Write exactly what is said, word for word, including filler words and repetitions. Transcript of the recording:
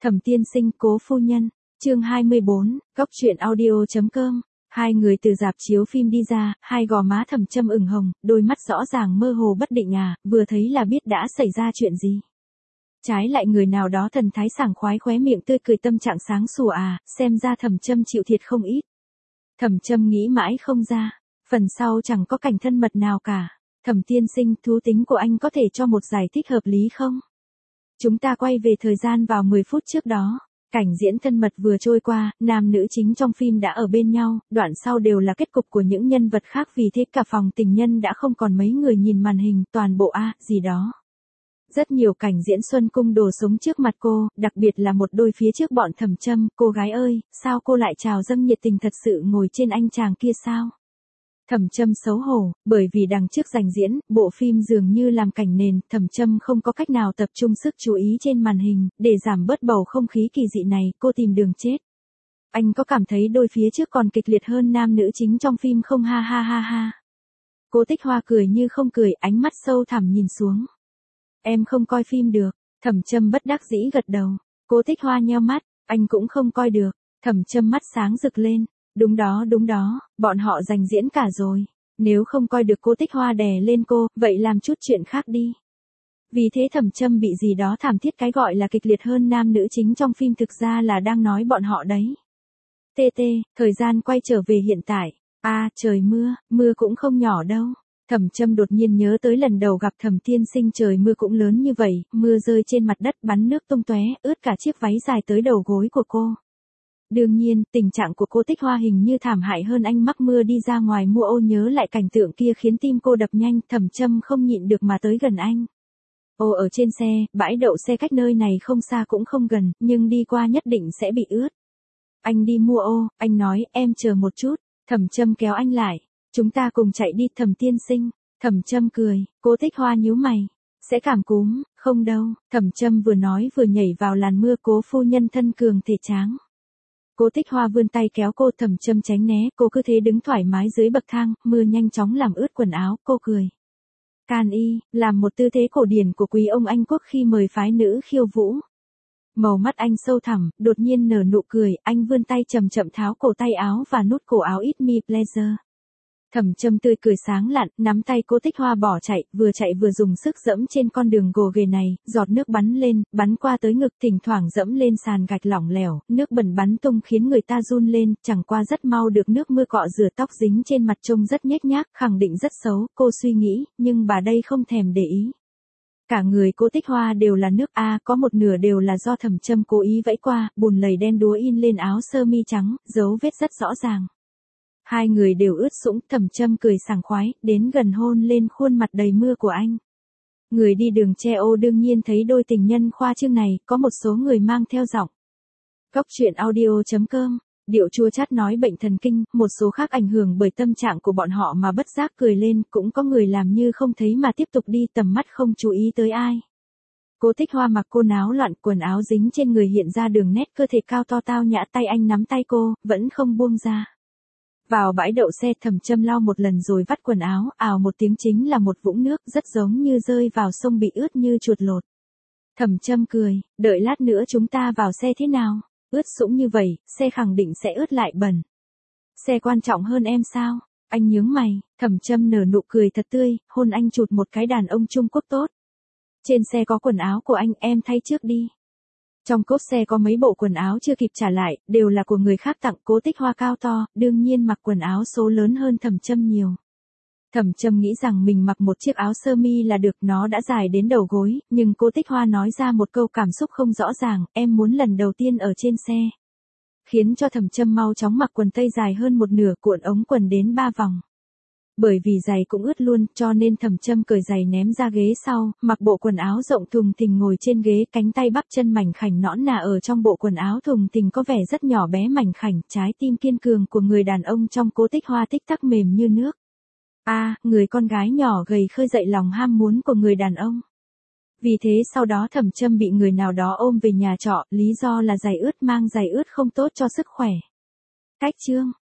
Thẩm Tiên Sinh, Cố phu nhân, chương hai mươi bốn, góc truyện audio.com. Hai người từ rạp chiếu phim đi ra, hai gò má Thẩm Châm ửng hồng, đôi mắt rõ ràng mơ hồ bất định à, vừa thấy là biết đã xảy ra chuyện gì. Trái lại người nào đó thần thái sảng khoái khóe miệng tươi cười tâm trạng sáng sủa à, xem ra Thẩm Châm chịu thiệt không ít. Thẩm Châm nghĩ mãi không ra, phần sau chẳng có cảnh thân mật nào cả. Thẩm Tiên Sinh, thú tính của anh có thể cho một giải thích hợp lý không? Chúng ta quay về thời gian vào mười phút trước đó. Cảnh diễn thân mật vừa trôi qua, nam nữ chính trong phim đã ở bên nhau, đoạn sau đều là kết cục của những nhân vật khác, vì thế cả phòng tình nhân đã không còn mấy người nhìn màn hình, toàn bộ a gì đó. Rất nhiều cảnh diễn xuân cung đổ sống trước mặt cô, đặc biệt là một đôi phía trước bọn Thẩm Châm, cô gái ơi, sao cô lại trào dâng nhiệt tình thật sự ngồi trên anh chàng kia sao? Thẩm Châm xấu hổ, bởi vì đằng trước giành diễn, bộ phim dường như làm cảnh nền, Thẩm Châm không có cách nào tập trung sức chú ý trên màn hình, để giảm bớt bầu không khí kỳ dị này, cô tìm đường chết. Anh có cảm thấy đôi phía trước còn kịch liệt hơn nam nữ chính trong phim không, ha ha ha ha. Cố Tích Hoa cười như không cười, ánh mắt sâu thẳm nhìn xuống. Em không coi phim được. Thẩm Châm bất đắc dĩ gật đầu. Cố Tích Hoa nheo mắt, anh cũng không coi được. Thẩm Châm mắt sáng rực lên. Đúng đó đúng đó, bọn họ giành diễn cả rồi. Nếu không coi được, Cố Tích Hoa đè lên cô, vậy làm chút chuyện khác đi. Vì thế Thẩm Châm bị gì đó thảm thiết, cái gọi là kịch liệt hơn nam nữ chính trong phim thực ra là đang nói bọn họ đấy. Tê tê, thời gian quay trở về hiện tại. A à, trời mưa, mưa cũng không nhỏ đâu. Thẩm Châm đột nhiên nhớ tới lần đầu gặp Thẩm Tiên Sinh, trời mưa cũng lớn như vậy, mưa rơi trên mặt đất bắn nước tung tóe, ướt cả chiếc váy dài tới đầu gối của cô. Đương nhiên, tình trạng của Cố Tích Hoa hình như thảm hại hơn, anh mắc mưa đi ra ngoài mua ô, nhớ lại cảnh tượng kia khiến tim cô đập nhanh, Thẩm Châm không nhịn được mà tới gần anh. Ô, ở trên xe, bãi đậu xe cách nơi này không xa cũng không gần, nhưng đi qua nhất định sẽ bị ướt. Anh đi mua ô, anh nói, em chờ một chút. Thẩm Châm kéo anh lại. Chúng ta cùng chạy đi, Thẩm Tiên Sinh. Thẩm Châm cười. Cố Tích Hoa nhíu mày. Sẽ cảm cúm, không đâu. Thẩm Châm vừa nói vừa nhảy vào làn mưa. Cố phu nhân thân cường thể tráng. Cố Tích Hoa vươn tay kéo cô, Thẩm Châm tránh né, cô cứ thế đứng thoải mái dưới bậc thang, mưa nhanh chóng làm ướt quần áo, cô cười. Can y, làm một tư thế cổ điển của quý ông Anh quốc khi mời phái nữ khiêu vũ. Màu mắt anh sâu thẳm, đột nhiên nở nụ cười, anh vươn tay chậm chậm tháo cổ tay áo và nút cổ áo It Me Pleasure. Thẩm Châm tươi cười sáng lạn, nắm tay Cố Tích Hoa bỏ chạy, vừa chạy vừa dùng sức dẫm trên con đường gồ ghề này, giọt nước bắn lên, bắn qua tới ngực, thỉnh thoảng dẫm lên sàn gạch lỏng lẻo, nước bẩn bắn tung khiến người ta run lên, chẳng qua rất mau được nước mưa cọ rửa, tóc dính trên mặt trông rất nhếch nhác, khẳng định rất xấu, cô suy nghĩ, nhưng bà đây không thèm để ý. Cả người Cố Tích Hoa đều là nước, a, có một nửa đều là do Thẩm Châm cố ý vẫy qua, bùn lầy đen đúa in lên áo sơ mi trắng, dấu vết rất rõ ràng. Hai người đều ướt sũng, Thẩm Châm cười sảng khoái, đến gần hôn lên khuôn mặt đầy mưa của anh. Người đi đường che ô đương nhiên thấy đôi tình nhân khoa trương này, có một số người mang theo giọng. Góc truyện audio.com, điệu chua chát nói bệnh thần kinh, một số khác ảnh hưởng bởi tâm trạng của bọn họ mà bất giác cười lên, cũng có người làm như không thấy mà tiếp tục đi, tầm mắt không chú ý tới ai. Cố Tích Hoa mặc cô náo loạn, quần áo dính trên người hiện ra đường nét cơ thể cao to tao nhã, tay anh nắm tay cô, vẫn không buông ra. Vào bãi đậu xe, Thẩm Châm lau một lần rồi vắt quần áo, ào một tiếng chính là một vũng nước, rất giống như rơi vào sông bị ướt như chuột lột. Thẩm Châm cười, đợi lát nữa chúng ta vào xe thế nào? Ướt sũng như vậy, xe khẳng định sẽ ướt lại bẩn. Xe quan trọng hơn em sao? Anh nhướng mày, Thẩm Châm nở nụ cười thật tươi, hôn anh chụt một cái, đàn ông Trung Quốc tốt. Trên xe có quần áo của anh, em thay trước đi. Trong cốp xe có mấy bộ quần áo chưa kịp trả lại, đều là của người khác tặng. Cố Tích Hoa cao to, đương nhiên mặc quần áo số lớn hơn Thẩm Châm nhiều. Thẩm Châm nghĩ rằng mình mặc một chiếc áo sơ mi là được, nó đã dài đến đầu gối, nhưng Cố Tích Hoa nói ra một câu cảm xúc không rõ ràng, em muốn lần đầu tiên ở trên xe. Khiến cho Thẩm Châm mau chóng mặc quần tây dài hơn một nửa, cuộn ống quần đến ba vòng. Bởi vì giày cũng ướt luôn, cho nên Thẩm Châm cởi giày ném ra ghế sau, mặc bộ quần áo rộng thùng thình ngồi trên ghế, cánh tay bắp chân mảnh khảnh nõn nà ở trong bộ quần áo thùng thình có vẻ rất nhỏ bé mảnh khảnh, trái tim kiên cường của người đàn ông trong Cố Tích Hoa tích tắc mềm như nước. A, à, người con gái nhỏ gầy khơi dậy lòng ham muốn của người đàn ông. Vì thế sau đó Thẩm Châm bị người nào đó ôm về nhà trọ, lý do là giày ướt, mang giày ướt không tốt cho sức khỏe. Cách chương